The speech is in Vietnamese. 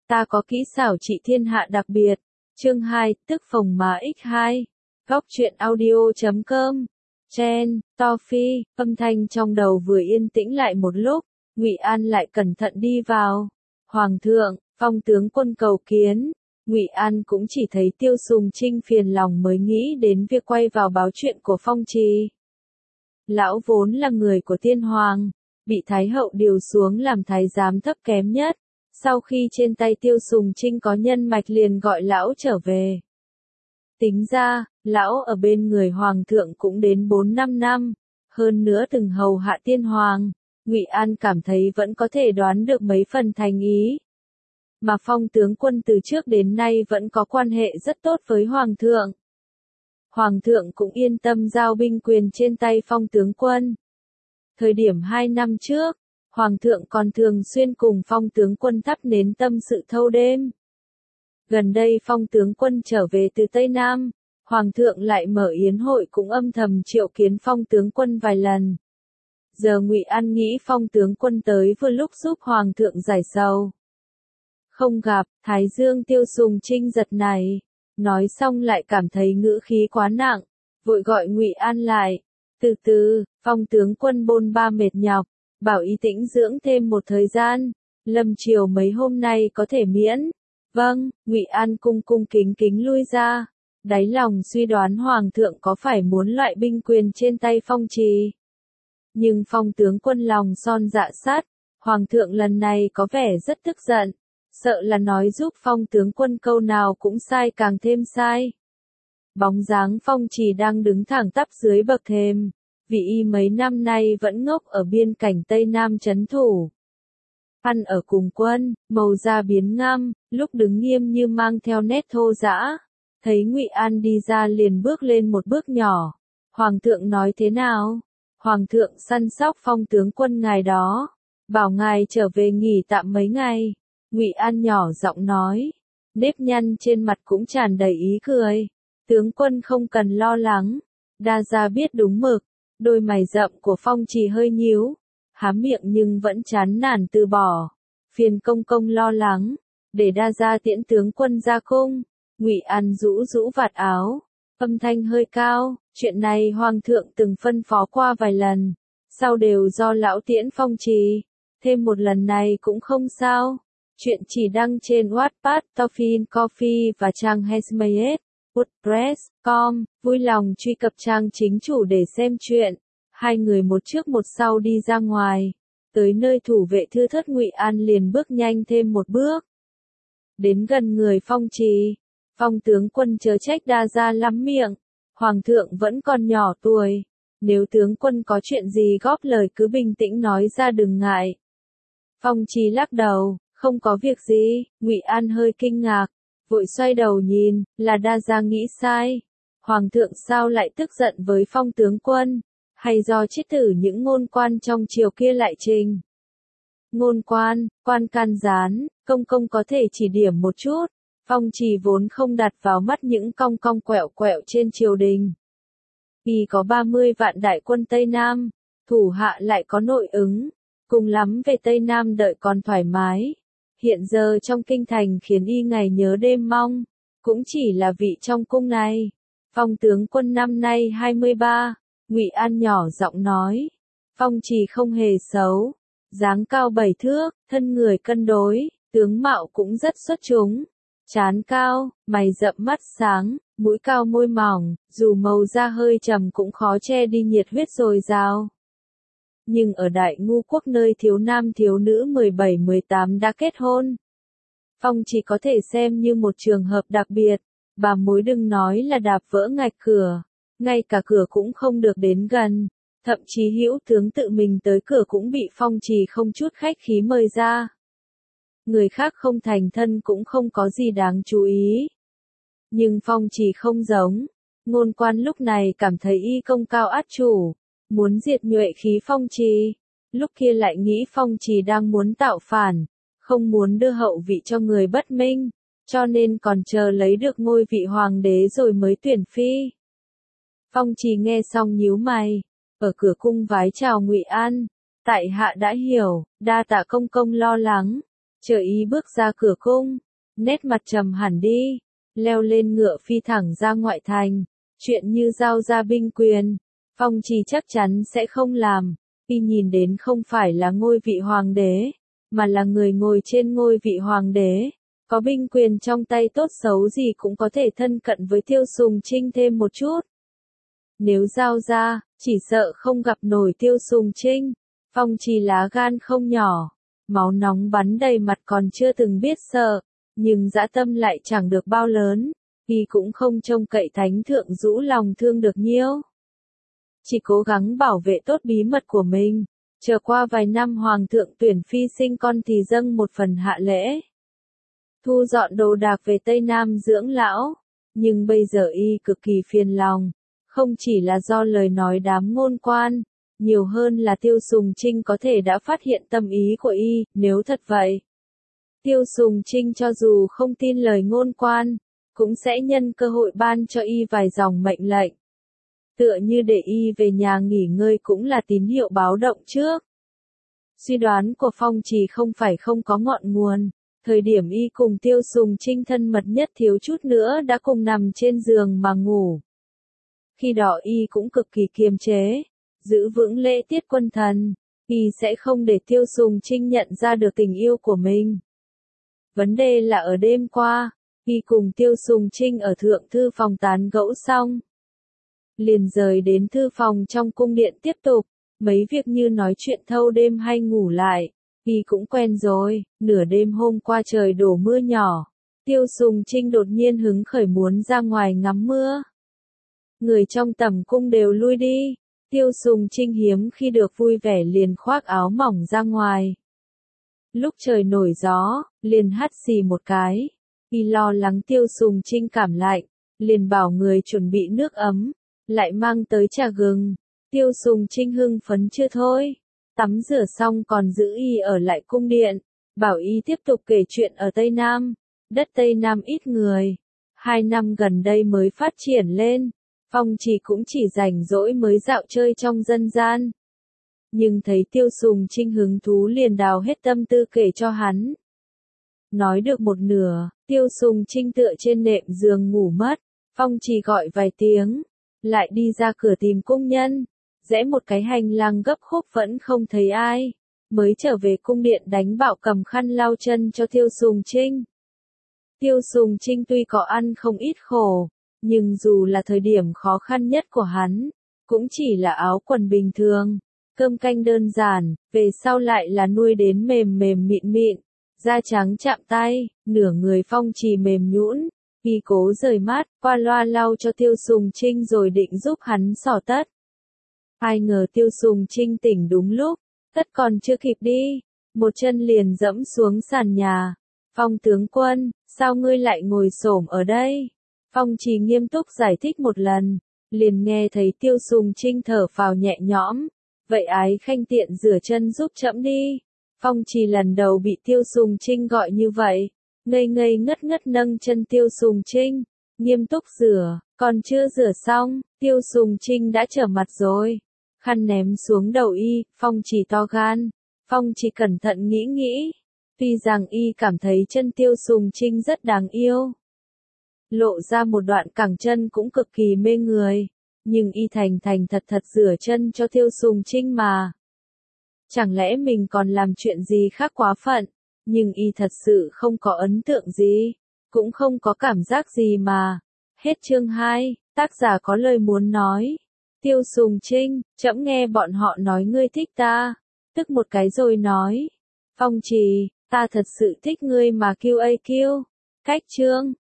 Ta có kỹ xảo trị thiên hạ đặc biệt. Chương 2, tức phòng má x2. Góc truyện audio.com. Chen, Toffee, âm thanh trong đầu vừa yên tĩnh lại một lúc, Ngụy An lại cẩn thận đi vào. Hoàng thượng, Phong tướng quân cầu kiến. Ngụy An cũng chỉ thấy Tiêu Sùng Trinh phiền lòng mới nghĩ đến việc quay vào báo chuyện của Phong Trì. Lão vốn là người của Tiên Hoàng, bị Thái hậu điều xuống làm thái giám thấp kém nhất. Sau khi trên tay Tiêu Sùng Trinh có nhân mạch liền gọi lão trở về. Tính ra, lão ở bên người Hoàng thượng cũng đến 4-5 năm, hơn nữa từng hầu hạ Tiên Hoàng, Ngụy An cảm thấy vẫn có thể đoán được mấy phần thành ý. Mà Phong tướng quân từ trước đến nay vẫn có quan hệ rất tốt với Hoàng thượng. Hoàng thượng cũng yên tâm giao binh quyền trên tay Phong tướng quân. Thời điểm 2 năm trước, Hoàng thượng còn thường xuyên cùng Phong tướng quân thắp nến tâm sự thâu đêm. Gần đây Phong tướng quân trở về từ Tây Nam, Hoàng thượng lại mở yến hội cũng âm thầm triệu kiến Phong tướng quân vài lần. Giờ Ngụy An nghĩ Phong tướng quân tới vừa lúc giúp Hoàng thượng giải sầu. Không gặp, Thái Dương Tiêu Sùng Trinh giật này, nói xong lại cảm thấy ngữ khí quá nặng, vội gọi Ngụy An lại. Từ từ, Phong tướng quân bôn ba mệt nhọc, bảo ý tĩnh dưỡng thêm một thời gian, lâm triều mấy hôm nay có thể miễn. Vâng, Ngụy An cung cung kính kính lui ra, đáy lòng suy đoán Hoàng thượng có phải muốn loại binh quyền trên tay Phong Trì. Nhưng Phong tướng quân lòng son dạ sắt, Hoàng thượng lần này có vẻ rất tức giận, sợ là nói giúp Phong tướng quân câu nào cũng sai càng thêm sai. Bóng dáng Phong Trì đang đứng thẳng tắp dưới bậc thềm, vì y mấy năm nay vẫn ngốc ở biên cảnh Tây Nam trấn thủ. Ăn ở cùng quân, màu da biến ngăm, lúc đứng nghiêm như mang theo nét thô dã. Thấy Ngụy An đi ra liền bước lên một bước nhỏ. Hoàng thượng nói thế nào? Hoàng thượng săn sóc Phong tướng quân ngài đó, bảo ngài trở về nghỉ tạm mấy ngày. Ngụy An nhỏ giọng nói, nếp nhăn trên mặt cũng tràn đầy ý cười. Tướng quân không cần lo lắng. Đa gia biết đúng mực, đôi mày rậm của Phong Trì hơi nhíu, há miệng nhưng vẫn chán nản từ bỏ. Phiền công công lo lắng, để đa gia tiễn tướng quân ra cung. Ngụy An rũ rũ vạt áo, âm thanh hơi cao, chuyện này Hoàng thượng từng phân phó qua vài lần, sau đều do lão tiễn Phong Trì, thêm một lần này cũng không sao. Chuyện chỉ đăng trên Wattpad, Toffee Coffee và trang Handmade, WordPress.com, vui lòng truy cập trang chính chủ để xem chuyện. Hai người một trước một sau đi ra ngoài, tới nơi thủ vệ thưa thớt Ngụy An liền bước nhanh thêm một bước. Đến gần người Phong Trì, Phong tướng quân chớ trách đa gia lắm miệng, Hoàng thượng vẫn còn nhỏ tuổi, nếu tướng quân có chuyện gì góp lời cứ bình tĩnh nói ra đừng ngại. Phong Trì lắc đầu, không có việc gì. Ngụy An hơi kinh ngạc, vội xoay đầu nhìn, là đa gia nghĩ sai. Hoàng thượng sao lại tức giận với Phong tướng quân, hay do chiết tử những ngôn quan trong triều kia lại trình. Ngôn quan, quan can gián, công công có thể chỉ điểm một chút. Phong Trì vốn không đặt vào mắt những cong cong quẹo quẹo trên triều đình. Y có 30 vạn đại quân Tây Nam, thủ hạ lại có nội ứng, cùng lắm về Tây Nam đợi còn thoải mái. Hiện giờ trong kinh thành khiến y ngày nhớ đêm mong, cũng chỉ là vị trong cung này. Phong tướng quân năm nay 23, Ngụy An nhỏ giọng nói. Phong Trì không hề xấu, dáng cao 7 thước, thân người cân đối, tướng mạo cũng rất xuất chúng. Trán cao, mày rậm mắt sáng, mũi cao môi mỏng, dù màu da hơi trầm cũng khó che đi nhiệt huyết dồi dào. Nhưng ở Đại Ngu quốc nơi thiếu nam thiếu nữ 17-18 đã kết hôn, Phong chỉ có thể xem như một trường hợp đặc biệt. Bà mối đừng nói là đạp vỡ ngạch cửa, ngay cả cửa cũng không được đến gần, thậm chí hữu tướng tự mình tới cửa cũng bị Phong Trì không chút khách khí mời ra. Người khác không thành thân cũng không có gì đáng chú ý. Nhưng Phong Trì không giống, ngôn quan lúc này cảm thấy y công cao át chủ, muốn diệt nhuệ khí Phong Trì, lúc kia lại nghĩ Phong Trì đang muốn tạo phản, không muốn đưa hậu vị cho người bất minh, cho nên còn chờ lấy được ngôi vị hoàng đế rồi mới tuyển phi. Phong Trì nghe xong nhíu mày, ở cửa cung vái chào Ngụy An, tại hạ đã hiểu, đa tạ công công lo lắng. Chờ y bước ra cửa cung, nét mặt trầm hẳn đi, leo lên ngựa phi thẳng ra ngoại thành, chuyện như giao ra binh quyền, Phong Trì chắc chắn sẽ không làm, y nhìn đến không phải là ngôi vị hoàng đế, mà là người ngồi trên ngôi vị hoàng đế, có binh quyền trong tay tốt xấu gì cũng có thể thân cận với Tiêu Sùng Trinh thêm một chút. Nếu giao ra, chỉ sợ không gặp nổi Tiêu Sùng Trinh. Phong Trì lá gan không nhỏ, máu nóng bắn đầy mặt còn chưa từng biết sợ, nhưng dã tâm lại chẳng được bao lớn, y cũng không trông cậy thánh thượng rũ lòng thương được nhiêu. Chỉ cố gắng bảo vệ tốt bí mật của mình, chờ qua vài năm hoàng thượng tuyển phi sinh con thì dâng một phần hạ lễ. Thu dọn đồ đạc về Tây Nam dưỡng lão, nhưng bây giờ y cực kỳ phiền lòng, không chỉ là do lời nói đám ngôn quan, nhiều hơn là Tiêu Sùng Trinh có thể đã phát hiện tâm ý của y, nếu thật vậy. Tiêu Sùng Trinh cho dù không tin lời ngôn quan, cũng sẽ nhân cơ hội ban cho y vài dòng mệnh lệnh. Tựa như để y về nhà nghỉ ngơi cũng là tín hiệu báo động trước. Suy đoán của Phong Trì không phải không có ngọn nguồn, thời điểm y cùng Tiêu Sùng Trinh thân mật nhất thiếu chút nữa đã cùng nằm trên giường mà ngủ. Khi đó y cũng cực kỳ kiềm chế, giữ vững lễ tiết quân thần, y sẽ không để Tiêu Sùng Trinh nhận ra được tình yêu của mình. Vấn đề là ở đêm qua, y cùng Tiêu Sùng Trinh ở thượng thư phòng tán gẫu xong, liền rời đến thư phòng trong cung điện tiếp tục, mấy việc như nói chuyện thâu đêm hay ngủ lại, y cũng quen rồi. Nửa đêm hôm qua trời đổ mưa nhỏ, Tiêu Sùng Trinh đột nhiên hứng khởi muốn ra ngoài ngắm mưa. Người trong tầm cung đều lui đi, Tiêu Sùng Trinh hiếm khi được vui vẻ liền khoác áo mỏng ra ngoài. Lúc trời nổi gió, liền hắt xì một cái, y lo lắng Tiêu Sùng Trinh cảm lạnh, liền bảo người chuẩn bị nước ấm, lại mang tới trà gừng. Tiêu Sùng Trinh hưng phấn chưa thôi, tắm rửa xong còn giữ y ở lại cung điện, bảo y tiếp tục kể chuyện ở Tây Nam. Đất Tây Nam ít người, 2 năm gần đây mới phát triển lên, Phong Trì cũng chỉ rảnh rỗi mới dạo chơi trong dân gian. Nhưng thấy Tiêu Sùng Trinh hứng thú liền đào hết tâm tư kể cho hắn. Nói được một nửa, Tiêu Sùng Trinh tựa trên nệm giường ngủ mất, Phong Trì gọi vài tiếng, lại đi ra cửa tìm cung nhân, rẽ một cái hành lang gấp khúc vẫn không thấy ai, mới trở về cung điện đánh bạo cầm khăn lau chân cho Tiêu Sùng Trinh. Tiêu Sùng Trinh tuy có ăn không ít khổ, nhưng dù là thời điểm khó khăn nhất của hắn, cũng chỉ là áo quần bình thường, cơm canh đơn giản, về sau lại là nuôi đến mềm mềm mịn mịn, da trắng chạm tay, nửa người Phong Trì mềm nhũn, y cố rời mắt, qua loa lau cho Tiêu Sùng Trinh rồi định giúp hắn xỏ tất. Ai ngờ Tiêu Sùng Trinh tỉnh đúng lúc, tất còn chưa kịp đi, một chân liền dẫm xuống sàn nhà. Phong tướng quân, sao ngươi lại ngồi xổm ở đây? Phong Trì nghiêm túc giải thích một lần, liền nghe thấy Tiêu Sùng Trinh thở phào nhẹ nhõm, vậy ái khanh tiện rửa chân giúp trẫm đi. Phong Trì lần đầu bị Tiêu Sùng Trinh gọi như vậy, ngây ngây ngất ngất nâng chân Tiêu Sùng Trinh, nghiêm túc rửa, còn chưa rửa xong, Tiêu Sùng Trinh đã trở mặt rồi, khăn ném xuống đầu y. Phong Trì to gan, Phong Trì cẩn thận nghĩ nghĩ, tuy rằng y cảm thấy chân Tiêu Sùng Trinh rất đáng yêu, lộ ra một đoạn cẳng chân cũng cực kỳ mê người, nhưng y thành thành thật thật rửa chân cho Tiêu Sùng Trinh mà. Chẳng lẽ mình còn làm chuyện gì khác quá phận, nhưng y thật sự không có ấn tượng gì, cũng không có cảm giác gì mà. Hết chương 2, tác giả có lời muốn nói. Tiêu Sùng Trinh, trẫm nghe bọn họ nói ngươi thích ta, tức một cái rồi nói. Phong Trì, ta thật sự thích ngươi mà kiêu. Cách chương